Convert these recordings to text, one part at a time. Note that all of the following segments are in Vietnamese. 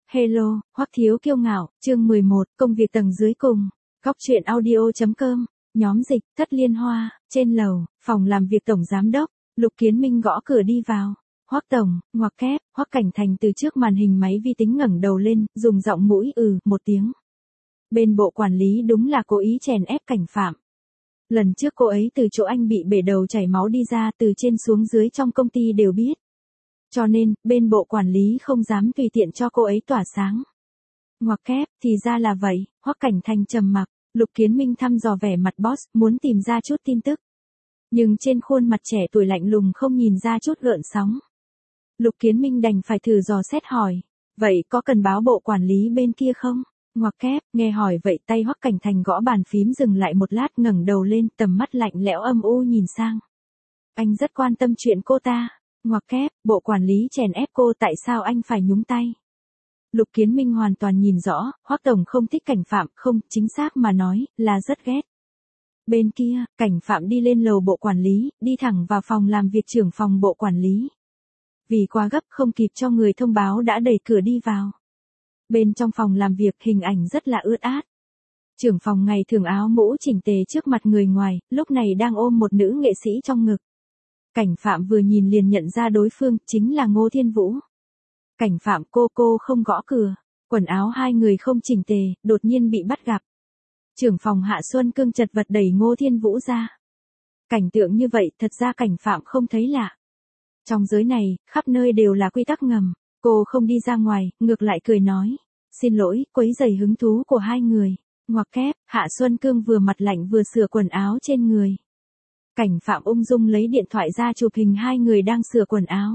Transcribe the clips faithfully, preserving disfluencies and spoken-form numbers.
Hello, Hoắc Thiếu Kiêu Ngạo, chương mười một, công việc tầng dưới cùng. Góc truyện audio.com, nhóm dịch, Thất Liên Hoa, trên lầu, phòng làm việc tổng giám đốc, Lục Kiến Minh gõ cửa đi vào. Hoắc tổng, ngoặc kép, Hoắc Cảnh Thành từ trước màn hình máy vi tính ngẩng đầu lên, dùng giọng mũi ừ một tiếng. Bên bộ quản lý đúng là cố ý chèn ép Cảnh Phạm. Lần trước cô ấy từ chỗ anh bị bể đầu chảy máu đi ra, từ trên xuống dưới trong công ty đều biết. Cho nên, bên bộ quản lý không dám tùy tiện cho cô ấy tỏa sáng. Ngoặc kép, thì ra là vậy, Hoắc Cảnh Thành trầm mặc, Lục Kiến Minh thăm dò vẻ mặt boss, muốn tìm ra chút tin tức. Nhưng trên khuôn mặt trẻ tuổi lạnh lùng không nhìn ra chút gợn sóng. Lục Kiến Minh đành phải thử dò xét hỏi, vậy có cần báo bộ quản lý bên kia không? Ngoặc kép, nghe hỏi vậy tay Hoắc Cảnh Thành gõ bàn phím dừng lại một lát, ngẩng đầu lên, tầm mắt lạnh lẽo âm u nhìn sang. Anh rất quan tâm chuyện cô ta. Ngoặc kép, bộ quản lý chèn ép cô, tại sao anh phải nhúng tay? Lục Kiến Minh hoàn toàn nhìn rõ, Hoắc tổng không thích Cảnh Phạm, không, chính xác mà nói, là rất ghét. Bên kia, Cảnh Phạm đi lên lầu bộ quản lý, đi thẳng vào phòng làm việc trưởng phòng bộ quản lý. Vì quá gấp không kịp cho người thông báo đã đẩy cửa đi vào. Bên trong phòng làm việc hình ảnh rất là ướt át. Trưởng phòng ngày thường áo mũ chỉnh tề trước mặt người ngoài, lúc này đang ôm một nữ nghệ sĩ trong ngực. Cảnh Phạm vừa nhìn liền nhận ra đối phương, chính là Ngô Thiên Vũ. Cảnh Phạm, cô cô không gõ cửa, quần áo hai người không chỉnh tề, đột nhiên bị bắt gặp. Trưởng phòng Hạ Xuân Cương chật vật đẩy Ngô Thiên Vũ ra. Cảnh tượng như vậy thật ra Cảnh Phạm không thấy lạ. Trong giới này, khắp nơi đều là quy tắc ngầm, cô không đi ra ngoài, ngược lại cười nói. Xin lỗi, quấy rầy hứng thú của hai người. Ngoặc kép, Hạ Xuân Cương vừa mặt lạnh vừa sửa quần áo trên người. Cảnh Phạm ung dung lấy điện thoại ra chụp hình hai người đang sửa quần áo.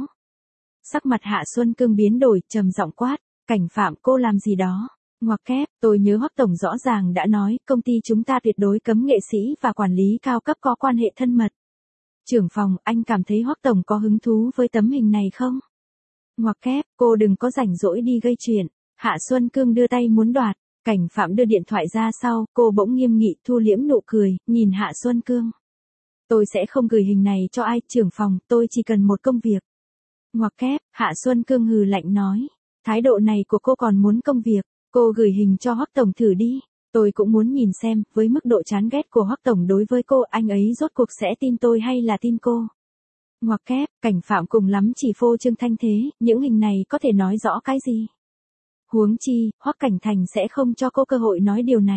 Sắc mặt Hạ Xuân Cương biến đổi, trầm giọng quát, Cảnh Phạm, cô làm gì đó? Ngoặc kép, tôi nhớ Hoắc tổng rõ ràng đã nói, công ty chúng ta tuyệt đối cấm nghệ sĩ và quản lý cao cấp có quan hệ thân mật. Trưởng phòng, anh cảm thấy Hoắc tổng có hứng thú với tấm hình này không? Ngoặc kép, cô đừng có rảnh rỗi đi gây chuyện. Hạ Xuân Cương đưa tay muốn đoạt, Cảnh Phạm đưa điện thoại ra sau, cô bỗng nghiêm nghị thu liễm nụ cười, nhìn Hạ Xuân Cương. Tôi sẽ không gửi hình này cho ai, trưởng phòng, tôi chỉ cần một công việc. Ngoặc kép, Hạ Xuân Cương hừ lạnh nói, thái độ này của cô còn muốn công việc, cô gửi hình cho Hoắc tổng thử đi, tôi cũng muốn nhìn xem, với mức độ chán ghét của Hoắc tổng đối với cô, anh ấy rốt cuộc sẽ tin tôi hay là tin cô. Ngoặc kép, Cảnh Phạm cùng lắm chỉ phô trương thanh thế, những hình này có thể nói rõ cái gì? Huống chi, Hoắc Cảnh Thành sẽ không cho cô cơ hội nói điều này.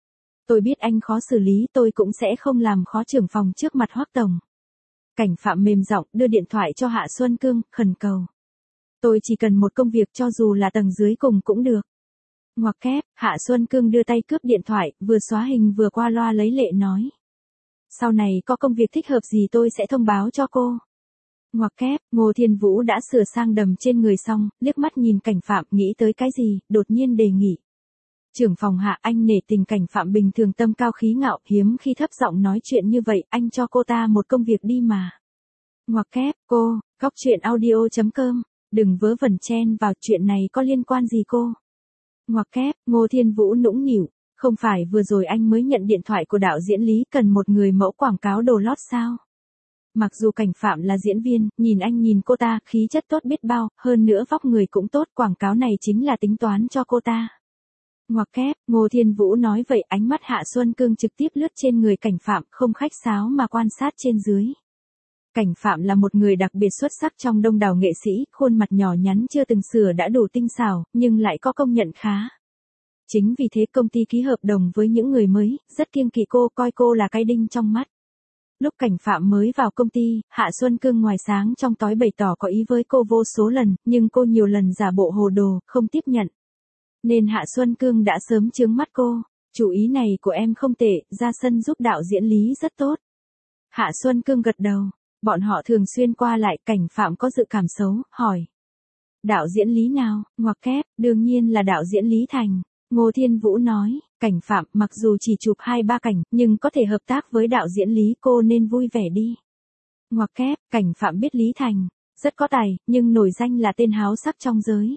Tôi biết anh khó xử lý, tôi cũng sẽ không làm khó trưởng phòng trước mặt Hoắc tổng. Cảnh Phạm mềm giọng đưa điện thoại cho Hạ Xuân Cương, khẩn cầu. Tôi chỉ cần một công việc cho dù là tầng dưới cùng cũng được. Ngoặc kép, Hạ Xuân Cương đưa tay cướp điện thoại, vừa xóa hình vừa qua loa lấy lệ nói. Sau này có công việc thích hợp gì tôi sẽ thông báo cho cô. Ngoặc kép, Ngô Thiên Vũ đã sửa sang đầm trên người xong, liếc mắt nhìn Cảnh Phạm nghĩ tới cái gì, đột nhiên đề nghị. Trưởng phòng Hạ, anh nể tình Cảnh Phạm bình thường tâm cao khí ngạo, hiếm khi thấp giọng nói chuyện như vậy, anh cho cô ta một công việc đi mà. Ngoặc kép, cô, góc truyện audio.com, đừng vớ vẩn chen vào, chuyện này có liên quan gì cô? Ngoặc kép, Ngô Thiên Vũ nũng nỉu, không phải vừa rồi anh mới nhận điện thoại của đạo diễn Lý cần một người mẫu quảng cáo đồ lót sao? Mặc dù Cảnh Phạm là diễn viên, nhìn anh nhìn cô ta, khí chất tốt biết bao, hơn nữa vóc người cũng tốt, quảng cáo này chính là tính toán cho cô ta. Ngoặc kép, Ngô Thiên Vũ nói vậy, ánh mắt Hạ Xuân Cương trực tiếp lướt trên người Cảnh Phạm, không khách sáo mà quan sát trên dưới. Cảnh Phạm là một người đặc biệt xuất sắc trong đông đảo nghệ sĩ, khuôn mặt nhỏ nhắn chưa từng sửa đã đủ tinh xảo, nhưng lại có công nhận khá. Chính vì thế công ty ký hợp đồng với những người mới, rất kiêng kỵ cô, coi cô là cái đinh trong mắt. Lúc Cảnh Phạm mới vào công ty, Hạ Xuân Cương ngoài sáng trong tối bày tỏ có ý với cô vô số lần, nhưng cô nhiều lần giả bộ hồ đồ, không tiếp nhận. Nên Hạ Xuân Cương đã sớm chướng mắt cô, chủ ý này của em không tệ, ra sân giúp đạo diễn Lý rất tốt. Hạ Xuân Cương gật đầu, bọn họ thường xuyên qua lại, Cảnh Phạm có dự cảm xấu, hỏi. Đạo diễn Lý nào? Ngoặc kép, đương nhiên là đạo diễn Lý Thành. Ngô Thiên Vũ nói, Cảnh Phạm mặc dù chỉ chụp hai ba cảnh, nhưng có thể hợp tác với đạo diễn Lý, cô nên vui vẻ đi. Ngoặc kép, Cảnh Phạm biết Lý Thành, rất có tài, nhưng nổi danh là tên háo sắc trong giới.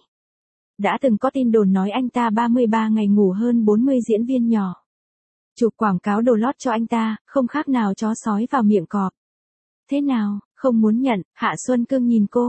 Đã từng có tin đồn nói anh ta ba mươi ba ngày ngủ hơn bốn mươi diễn viên nhỏ. Chụp quảng cáo đồ lót cho anh ta, không khác nào chó sói vào miệng cọp. Thế nào, không muốn nhận? Hạ Xuân Cương nhìn cô,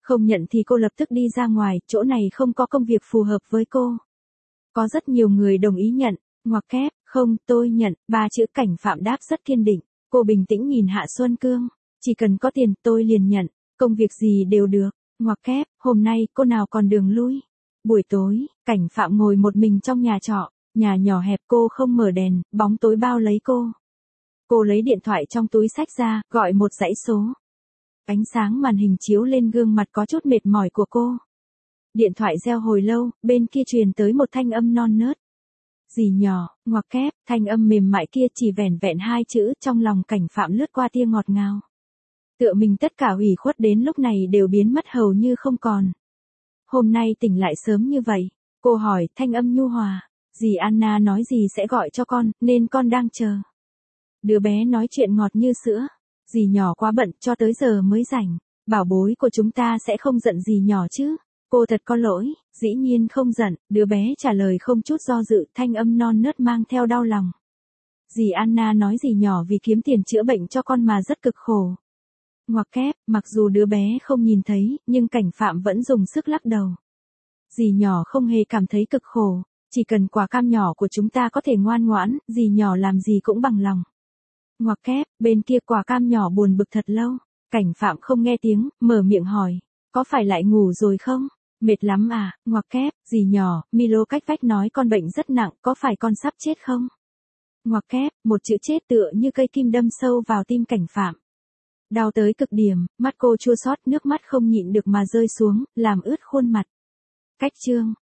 Không nhận thì cô lập tức đi ra ngoài, chỗ này không có công việc phù hợp với cô. Có rất nhiều người đồng ý nhận, ngoặc kép, không, tôi nhận, ba chữ Cảnh Phạm đáp rất kiên định. Cô bình tĩnh nhìn Hạ Xuân Cương, chỉ cần có tiền tôi liền nhận, công việc gì đều được, ngoặc kép, hôm nay cô nào còn đường lui. Buổi tối, Cảnh Phạm ngồi một mình trong nhà trọ, nhà nhỏ hẹp cô không mở đèn, bóng tối bao lấy cô. Cô lấy điện thoại trong túi xách ra, gọi một dãy số. Ánh sáng màn hình chiếu lên gương mặt có chút mệt mỏi của cô. Điện thoại reo hồi lâu, bên kia truyền tới một thanh âm non nớt. Dì nhỏ, ngoặc kép, thanh âm mềm mại kia chỉ vẻn vẹn hai chữ, trong lòng Cảnh Phạm lướt qua tia ngọt ngào. Tựa mình tất cả ủy khuất đến lúc này đều biến mất hầu như không còn. Hôm nay tỉnh lại sớm như vậy, cô hỏi, thanh âm nhu hòa, dì Anna nói gì sẽ gọi cho con, nên con đang chờ. Đứa bé nói chuyện ngọt như sữa, dì nhỏ quá bận cho tới giờ mới rảnh, bảo bối của chúng ta sẽ không giận dì nhỏ chứ. Cô thật có lỗi, dĩ nhiên không giận, đứa bé trả lời không chút do dự, thanh âm non nớt mang theo đau lòng. Dì Anna nói dì nhỏ vì kiếm tiền chữa bệnh cho con mà rất cực khổ. Ngoặc kép, mặc dù đứa bé không nhìn thấy, nhưng Cảnh Phạm vẫn dùng sức lắc đầu. Dì nhỏ không hề cảm thấy cực khổ, chỉ cần quả cam nhỏ của chúng ta có thể ngoan ngoãn, dì nhỏ làm gì cũng bằng lòng. Ngoặc kép, bên kia quả cam nhỏ buồn bực thật lâu, Cảnh Phạm không nghe tiếng, mở miệng hỏi, có phải lại ngủ rồi không? Mệt lắm à, ngoặc kép, dì nhỏ, Milo cách vách nói con bệnh rất nặng, có phải con sắp chết không? Ngoặc kép, một chữ chết tựa như cây kim đâm sâu vào tim Cảnh Phạm. Đau tới cực điểm, mắt cô chua xót, nước mắt không nhịn được mà rơi xuống, làm ướt khuôn mặt. Cách chương